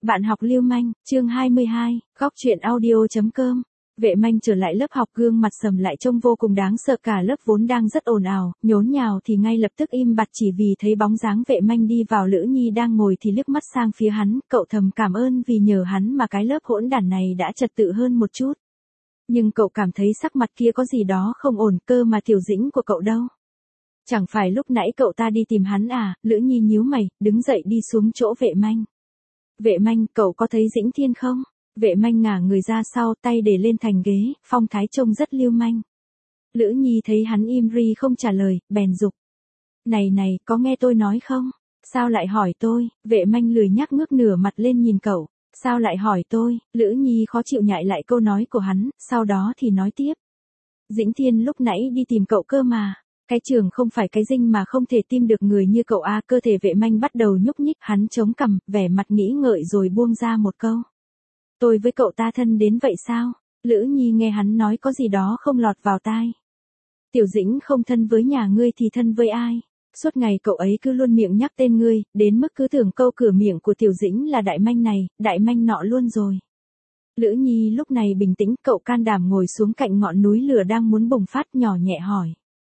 Bạn học Lưu Manh, chương 22, góc truyện audio.com. Vệ Manh trở lại lớp học, gương mặt sầm lại trông vô cùng đáng sợ, cả lớp vốn đang rất ồn ào, nhốn nhào thì ngay lập tức im bặt, chỉ vì thấy bóng dáng Vệ Manh đi vào. Lữ Nhi đang ngồi thì liếc mắt sang phía hắn, cậu thầm cảm ơn vì nhờ hắn mà cái lớp hỗn đản này đã trật tự hơn một chút. Nhưng cậu cảm thấy sắc mặt kia có gì đó không ổn, cơ mà Tiểu Dĩnh của cậu đâu? Chẳng phải lúc nãy cậu ta đi tìm hắn à? Lữ Nhi nhíu mày, đứng dậy đi xuống chỗ Vệ Manh. Vệ Manh, cậu có thấy Dĩnh Thiên không? Vệ Manh ngả người ra sau, tay để lên thành ghế, phong thái trông rất lưu manh. Lữ Nhi thấy hắn im ri không trả lời, bèn giục. Này này, có nghe tôi nói không? Sao lại hỏi tôi? Vệ Manh lười nhác ngước nửa mặt lên nhìn cậu. Sao lại hỏi tôi? Lữ Nhi khó chịu nhại lại câu nói của hắn, sau đó thì nói tiếp. Dĩnh Thiên lúc nãy đi tìm cậu cơ mà. Cái trường không phải cái dinh mà không thể tìm được người như cậu à? Cơ thể Vệ Manh bắt đầu nhúc nhích, hắn chống cằm, vẻ mặt nghĩ ngợi rồi buông ra một câu. Tôi với cậu ta thân đến vậy sao? Lữ Nhi nghe hắn nói có gì đó không lọt vào tai. Tiểu Dĩnh không thân với nhà ngươi thì thân với ai? Suốt ngày cậu ấy cứ luôn miệng nhắc tên ngươi, đến mức cứ tưởng câu cửa miệng của Tiểu Dĩnh là đại manh này, đại manh nọ luôn rồi. Lữ Nhi lúc này bình tĩnh, cậu can đảm ngồi xuống cạnh ngọn núi lửa đang muốn bùng phát, nhỏ nhẹ hỏi.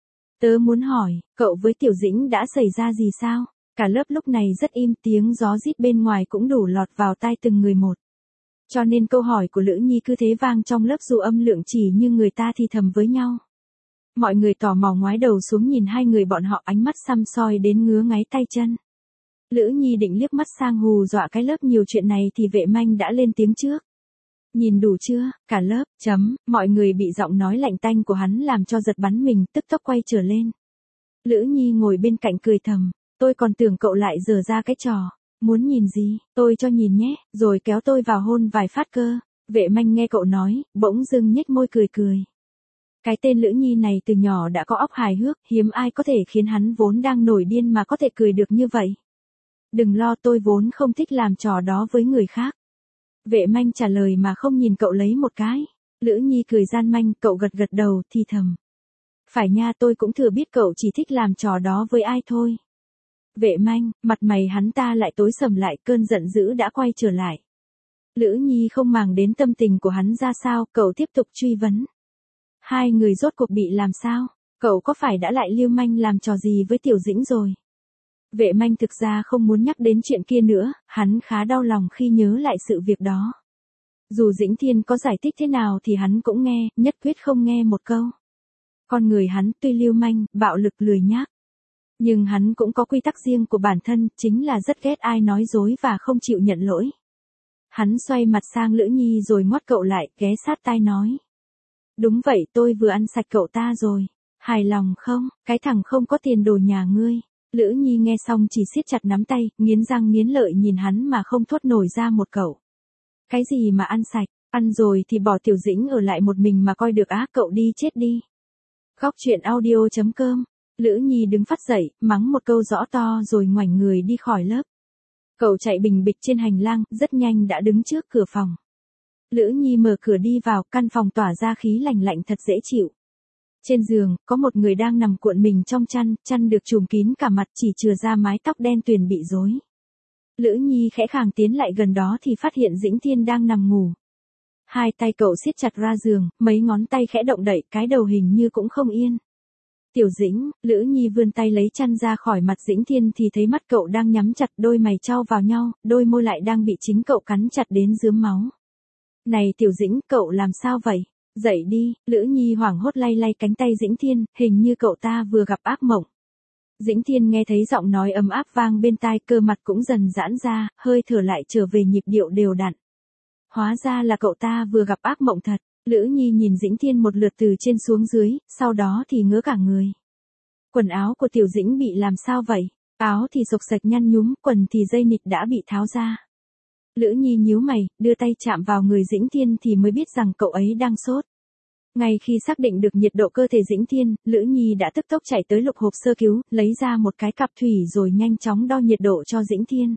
Tớ muốn hỏi, cậu với Tiểu Dĩnh đã xảy ra gì sao? Cả lớp lúc này rất im, tiếng gió rít bên ngoài cũng đủ lọt vào tai từng người một. Cho nên câu hỏi của Lữ Nhi cứ thế vang trong lớp dù âm lượng chỉ như người ta thì thầm với nhau. Mọi người tò mò ngoái đầu xuống nhìn hai người bọn họ, ánh mắt săm soi đến ngứa ngáy tay chân. Lữ Nhi định liếc mắt sang hù dọa cái lớp nhiều chuyện này thì Vệ Manh đã lên tiếng trước. Nhìn đủ chưa? Cả lớp, mọi người bị giọng nói lạnh tanh của hắn làm cho giật bắn mình, tức tốc quay trở lên. Lữ Nhi ngồi bên cạnh cười thầm, tôi còn tưởng cậu lại giở ra cái trò. Muốn nhìn gì, tôi cho nhìn nhé, rồi kéo tôi vào hôn vài phát cơ. Vệ Manh nghe cậu nói, bỗng dưng nhếch môi cười cười. Cái tên Lữ Nhi này từ nhỏ đã có óc hài hước, hiếm ai có thể khiến hắn vốn đang nổi điên mà có thể cười được như vậy. Đừng lo, tôi vốn không thích làm trò đó với người khác. Vệ Manh trả lời mà không nhìn cậu lấy một cái. Lữ Nhi cười gian manh, cậu gật gật đầu thì thầm. Phải nha, tôi cũng thừa biết cậu chỉ thích làm trò đó với ai thôi. Vệ Manh, mặt mày hắn ta lại tối sầm lại, cơn giận dữ đã quay trở lại. Lữ Nhi không màng đến tâm tình của hắn ra sao, cậu tiếp tục truy vấn. Hai người rốt cuộc bị làm sao? Cậu có phải đã lại lưu manh làm trò gì với Tiểu Dĩnh rồi? Vệ Manh thực ra không muốn nhắc đến chuyện kia nữa, hắn khá đau lòng khi nhớ lại sự việc đó. Dù Dĩnh Thiên có giải thích thế nào thì hắn cũng nghe, nhất quyết không nghe một câu. Con người hắn tuy lưu manh, bạo lực, lười nhác. Nhưng hắn cũng có quy tắc riêng của bản thân, chính là rất ghét ai nói dối và không chịu nhận lỗi. Hắn xoay mặt sang Lữ Nhi rồi ngoắt cậu lại, ghé sát tai nói. Đúng vậy, tôi vừa ăn sạch cậu ta rồi. Hài lòng không? Cái thằng không có tiền đồ nhà ngươi. Lữ Nhi nghe xong chỉ siết chặt nắm tay, nghiến răng nghiến lợi nhìn hắn mà không thốt nổi ra một câu. Cái gì mà ăn sạch, ăn rồi thì bỏ Tiểu Dĩnh ở lại một mình mà coi được á? Cậu đi chết đi. Góc truyện audio.com. Lữ Nhi đứng phắt dậy, mắng một câu rõ to rồi ngoảnh người đi khỏi lớp. Cậu chạy bình bịch trên hành lang, rất nhanh đã đứng trước cửa phòng. Lữ Nhi mở cửa đi vào, căn phòng tỏa ra khí lạnh lạnh thật dễ chịu. Trên giường, có một người đang nằm cuộn mình trong chăn được trùm kín cả mặt, chỉ chừa ra mái tóc đen tuyền bị rối. Lữ Nhi khẽ khàng tiến lại gần đó thì phát hiện Dĩnh Thiên đang nằm ngủ. Hai tay cậu siết chặt ra giường, mấy ngón tay khẽ động đậy, cái đầu hình như cũng không yên. Tiểu Dĩnh, Lữ Nhi vươn tay lấy chăn ra khỏi mặt Dĩnh Thiên thì thấy mắt cậu đang nhắm chặt, đôi mày chau vào nhau, đôi môi lại đang bị chính cậu cắn chặt đến rướm máu. Này Tiểu Dĩnh, cậu làm sao vậy? Dậy đi. Lữ Nhi hoảng hốt lay lay cánh tay Dĩnh Thiên, hình như cậu ta vừa gặp ác mộng. Dĩnh Thiên nghe thấy giọng nói ấm áp vang bên tai, cơ mặt cũng dần giãn ra, hơi thở lại trở về nhịp điệu đều đặn. Hóa ra là cậu ta vừa gặp ác mộng thật. Lữ Nhi nhìn Dĩnh Thiên một lượt từ trên xuống dưới, sau đó thì ngỡ cả người. Quần áo của Tiểu Dĩnh bị làm sao vậy? Áo thì xộc xệch nhăn nhúm, quần thì dây nịt đã bị tháo ra. Lữ Nhi nhíu mày, đưa tay chạm vào người Dĩnh Thiên thì mới biết rằng cậu ấy đang sốt. Ngay khi xác định được nhiệt độ cơ thể Dĩnh Thiên, Lữ Nhi đã tức tốc chạy tới lục hộp sơ cứu, lấy ra một cái cặp thủy rồi nhanh chóng đo nhiệt độ cho Dĩnh Thiên.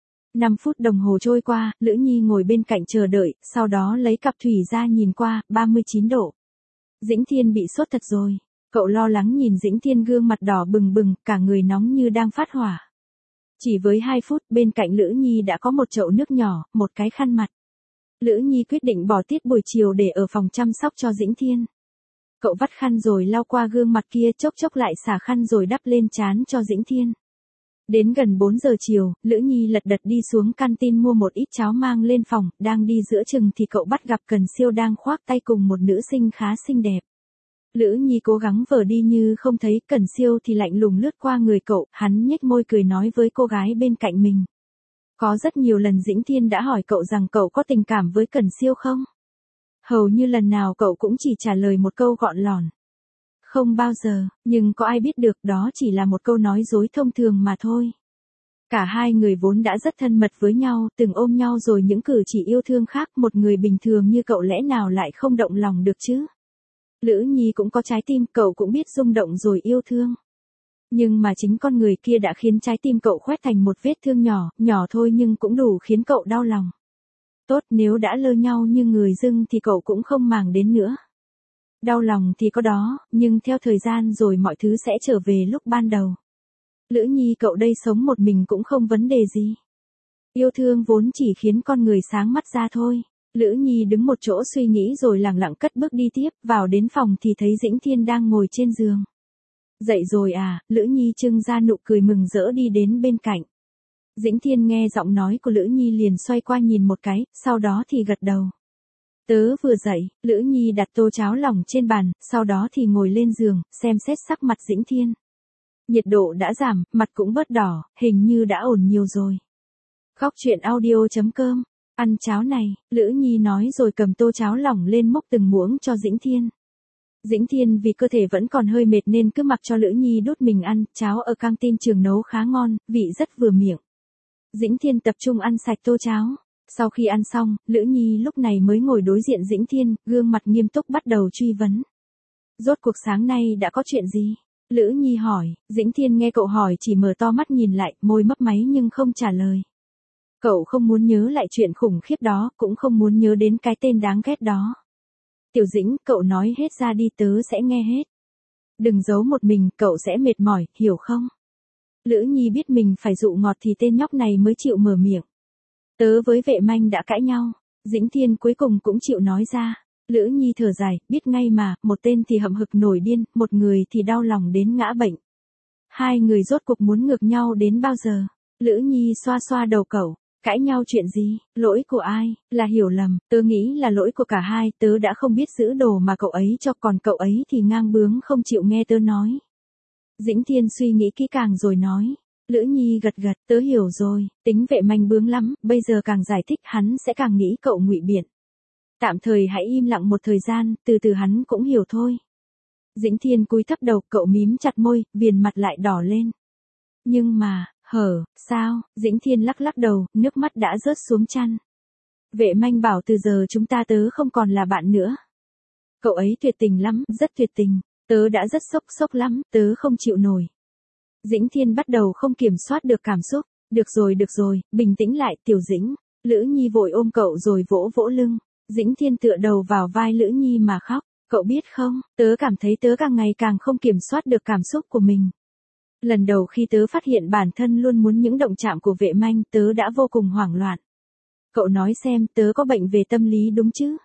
5 phút đồng hồ trôi qua, Lữ Nhi ngồi bên cạnh chờ đợi, sau đó lấy cặp thủy ra nhìn qua, 39 độ. Dĩnh Thiên bị sốt thật rồi. Cậu lo lắng nhìn Dĩnh Thiên, gương mặt đỏ bừng bừng, cả người nóng như đang phát hỏa. Chỉ với 2 phút, bên cạnh Lữ Nhi đã có một chậu nước nhỏ, một cái khăn mặt. Lữ Nhi quyết định bỏ tiết buổi chiều để ở phòng chăm sóc cho Dĩnh Thiên. Cậu vắt khăn rồi lau qua gương mặt kia, chốc chốc lại xả khăn rồi đắp lên trán cho Dĩnh Thiên. Đến gần 4 giờ chiều, Lữ Nhi lật đật đi xuống canteen mua một ít cháo mang lên phòng, đang đi giữa chừng thì cậu bắt gặp Cần Siêu đang khoác tay cùng một nữ sinh khá xinh đẹp. Lữ Nhi cố gắng vờ đi như không thấy, Cần Siêu thì lạnh lùng lướt qua người cậu, hắn nhếch môi cười nói với cô gái bên cạnh mình. Có rất nhiều lần Dĩnh Thiên đã hỏi cậu rằng cậu có tình cảm với Cần Siêu không? Hầu như lần nào cậu cũng chỉ trả lời một câu gọn lỏn. Không bao giờ, nhưng có ai biết được đó chỉ là một câu nói dối thông thường mà thôi. Cả hai người vốn đã rất thân mật với nhau, từng ôm nhau rồi những cử chỉ yêu thương khác, một người bình thường như cậu lẽ nào lại không động lòng được chứ? Lữ Nhi cũng có trái tim, cậu cũng biết rung động rồi yêu thương. Nhưng mà chính con người kia đã khiến trái tim cậu khoét thành một vết thương nhỏ, nhỏ thôi nhưng cũng đủ khiến cậu đau lòng. Tốt, nếu đã lơ nhau như người dưng thì cậu cũng không màng đến nữa. Đau lòng thì có đó, nhưng theo thời gian rồi mọi thứ sẽ trở về lúc ban đầu. Lữ Nhi cậu đây sống một mình cũng không vấn đề gì. Yêu thương vốn chỉ khiến con người sáng mắt ra thôi. Lữ Nhi đứng một chỗ suy nghĩ rồi lẳng lặng cất bước đi tiếp, vào đến phòng thì thấy Dĩnh Thiên đang ngồi trên giường. Dậy rồi à, Lữ Nhi trưng ra nụ cười mừng rỡ đi đến bên cạnh. Dĩnh Thiên nghe giọng nói của Lữ Nhi liền xoay qua nhìn một cái, sau đó thì gật đầu. Tớ vừa dậy, Lữ Nhi đặt tô cháo lỏng trên bàn, sau đó thì ngồi lên giường, xem xét sắc mặt Dĩnh Thiên. Nhiệt độ đã giảm, mặt cũng bớt đỏ, hình như đã ổn nhiều rồi. Góc truyện audio.com, ăn cháo này, Lữ Nhi nói rồi cầm tô cháo lỏng lên múc từng muỗng cho Dĩnh Thiên. Dĩnh Thiên vì cơ thể vẫn còn hơi mệt nên cứ mặc cho Lữ Nhi đút mình ăn, cháo ở căng tin trường nấu khá ngon, vị rất vừa miệng. Dĩnh Thiên tập trung ăn sạch tô cháo. Sau khi ăn xong, Lữ Nhi lúc này mới ngồi đối diện Dĩnh Thiên, gương mặt nghiêm túc bắt đầu truy vấn. Rốt cuộc sáng nay đã có chuyện gì? Lữ Nhi hỏi, Dĩnh Thiên nghe cậu hỏi chỉ mở to mắt nhìn lại, môi mấp máy nhưng không trả lời. Cậu không muốn nhớ lại chuyện khủng khiếp đó, cũng không muốn nhớ đến cái tên đáng ghét đó. Tiểu Dĩnh, cậu nói hết ra đi, tớ sẽ nghe hết. Đừng giấu một mình, cậu sẽ mệt mỏi, hiểu không? Lữ Nhi biết mình phải dụ ngọt thì tên nhóc này mới chịu mở miệng. Tớ với Vệ Manh đã cãi nhau, Dĩnh Thiên cuối cùng cũng chịu nói ra. Lữ Nhi thở dài, biết ngay mà, một tên thì hậm hực nổi điên, một người thì đau lòng đến ngã bệnh. Hai người rốt cuộc muốn ngược nhau đến bao giờ? Lữ Nhi xoa xoa đầu cậu, cãi nhau chuyện gì, lỗi của ai, là hiểu lầm, tớ nghĩ là lỗi của cả hai, tớ đã không biết giữ đồ mà cậu ấy cho, còn cậu ấy thì ngang bướng không chịu nghe tớ nói. Dĩnh Thiên suy nghĩ kỹ càng rồi nói. Lữ Nhi gật gật, tớ hiểu rồi, tính Vệ Manh bướng lắm, bây giờ càng giải thích hắn sẽ càng nghĩ cậu ngụy biện. Tạm thời hãy im lặng một thời gian, từ từ hắn cũng hiểu thôi. Dĩnh Thiên cúi thấp đầu, cậu mím chặt môi, viền mặt lại đỏ lên. Nhưng mà, sao, Dĩnh Thiên lắc lắc đầu, nước mắt đã rớt xuống chăn. Vệ Manh bảo từ giờ chúng ta tớ không còn là bạn nữa. Cậu ấy tuyệt tình lắm, rất tuyệt tình, tớ đã rất sốc lắm, tớ không chịu nổi. Dĩnh Thiên bắt đầu không kiểm soát được cảm xúc. Được rồi, bình tĩnh lại, Tiểu Dĩnh. Lữ Nhi vội ôm cậu rồi vỗ vỗ lưng. Dĩnh Thiên tựa đầu vào vai Lữ Nhi mà khóc. Cậu biết không, tớ cảm thấy tớ càng ngày càng không kiểm soát được cảm xúc của mình. Lần đầu khi tớ phát hiện bản thân luôn muốn những động chạm của Vệ Manh, tớ đã vô cùng hoảng loạn. Cậu nói xem, tớ có bệnh về tâm lý đúng chứ?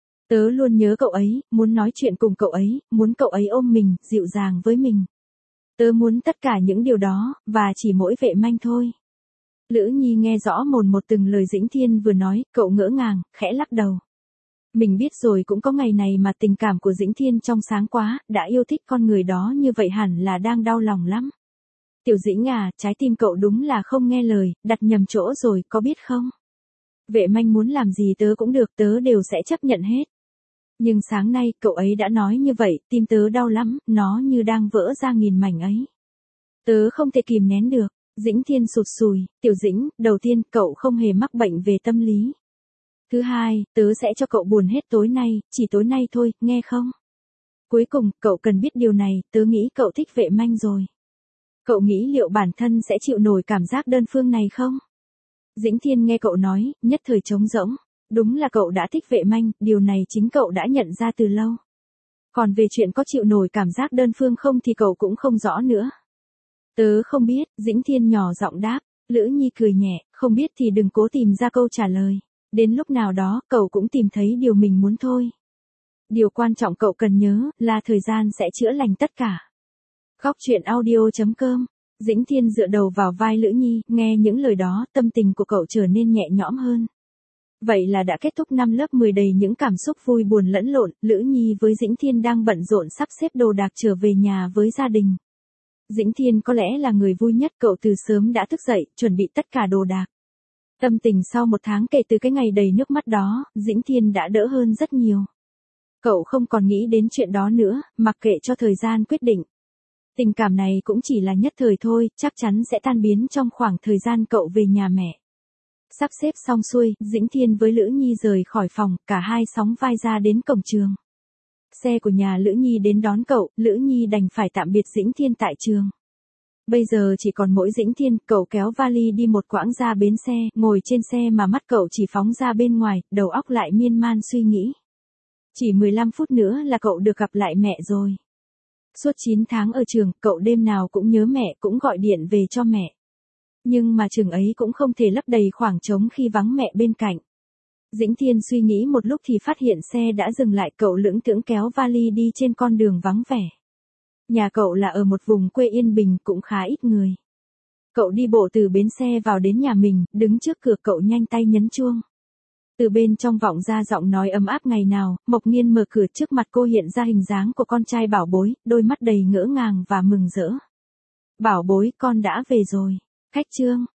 Tớ luôn nhớ cậu ấy, muốn nói chuyện cùng cậu ấy, muốn cậu ấy ôm mình, dịu dàng với mình. Tớ muốn tất cả những điều đó, và chỉ mỗi Vệ Manh thôi. Lữ Nhi nghe rõ một từng lời Dĩnh Thiên vừa nói, cậu ngỡ ngàng, khẽ lắc đầu. Mình biết rồi, cũng có ngày này mà tình cảm của Dĩnh Thiên trong sáng quá, đã yêu thích con người đó như vậy hẳn là đang đau lòng lắm. Tiểu Dĩnh à, trái tim cậu đúng là không nghe lời, đặt nhầm chỗ rồi, có biết không? Vệ Manh muốn làm gì tớ cũng được, tớ đều sẽ chấp nhận hết. Nhưng sáng nay, cậu ấy đã nói như vậy, tim tớ đau lắm, nó như đang vỡ ra nghìn mảnh ấy. Tớ không thể kìm nén được. Dĩnh Thiên sụt sùi, Tiểu Dĩnh, đầu tiên, cậu không hề mắc bệnh về tâm lý. Thứ hai, tớ sẽ cho cậu buồn hết tối nay, chỉ tối nay thôi, nghe không? Cuối cùng, cậu cần biết điều này, tớ nghĩ cậu thích Vệ Manh rồi. Cậu nghĩ liệu bản thân sẽ chịu nổi cảm giác đơn phương này không? Dĩnh Thiên nghe cậu nói, nhất thời trống rỗng. Đúng là cậu đã thích Vệ Manh, điều này chính cậu đã nhận ra từ lâu. Còn về chuyện có chịu nổi cảm giác đơn phương không thì cậu cũng không rõ nữa. Tớ không biết, Dĩnh Thiên nhỏ giọng đáp. Lữ Nhi cười nhẹ, không biết thì đừng cố tìm ra câu trả lời. Đến lúc nào đó, cậu cũng tìm thấy điều mình muốn thôi. Điều quan trọng cậu cần nhớ là thời gian sẽ chữa lành tất cả. Góc truyện audio.com. Dĩnh Thiên dựa đầu vào vai Lữ Nhi, nghe những lời đó, tâm tình của cậu trở nên nhẹ nhõm hơn. Vậy là đã kết thúc năm lớp 10 đầy những cảm xúc vui buồn lẫn lộn, Lữ Nhi với Dĩnh Thiên đang bận rộn sắp xếp đồ đạc trở về nhà với gia đình. Dĩnh Thiên có lẽ là người vui nhất, cậu từ sớm đã thức dậy, chuẩn bị tất cả đồ đạc. Tâm tình sau một tháng kể từ cái ngày đầy nước mắt đó, Dĩnh Thiên đã đỡ hơn rất nhiều. Cậu không còn nghĩ đến chuyện đó nữa, mặc kệ cho thời gian quyết định. Tình cảm này cũng chỉ là nhất thời thôi, chắc chắn sẽ tan biến trong khoảng thời gian cậu về nhà mẹ. Sắp xếp xong xuôi, Dĩnh Thiên với Lữ Nhi rời khỏi phòng, cả hai sóng vai ra đến cổng trường. Xe của nhà Lữ Nhi đến đón cậu, Lữ Nhi đành phải tạm biệt Dĩnh Thiên tại trường. Bây giờ chỉ còn mỗi Dĩnh Thiên, cậu kéo vali đi một quãng ra bến xe, ngồi trên xe mà mắt cậu chỉ phóng ra bên ngoài, đầu óc lại miên man suy nghĩ. Chỉ 15 phút nữa là cậu được gặp lại mẹ rồi. Suốt 9 tháng ở trường, cậu đêm nào cũng nhớ mẹ, cũng gọi điện về cho mẹ. Nhưng mà trường ấy cũng không thể lấp đầy khoảng trống khi vắng mẹ bên cạnh. Dĩnh Thiên suy nghĩ một lúc thì phát hiện xe đã dừng lại, cậu lững thững kéo vali đi trên con đường vắng vẻ. Nhà cậu là ở một vùng quê yên bình, cũng khá ít người. Cậu đi bộ từ bến xe vào đến nhà mình, đứng trước cửa cậu nhanh tay nhấn chuông. Từ bên trong vọng ra giọng nói ấm áp ngày nào, Mộc Nghiên mở cửa, trước mặt cô hiện ra hình dáng của con trai Bảo Bối, đôi mắt đầy ngỡ ngàng và mừng rỡ. Bảo Bối, con đã về rồi. Khách trương,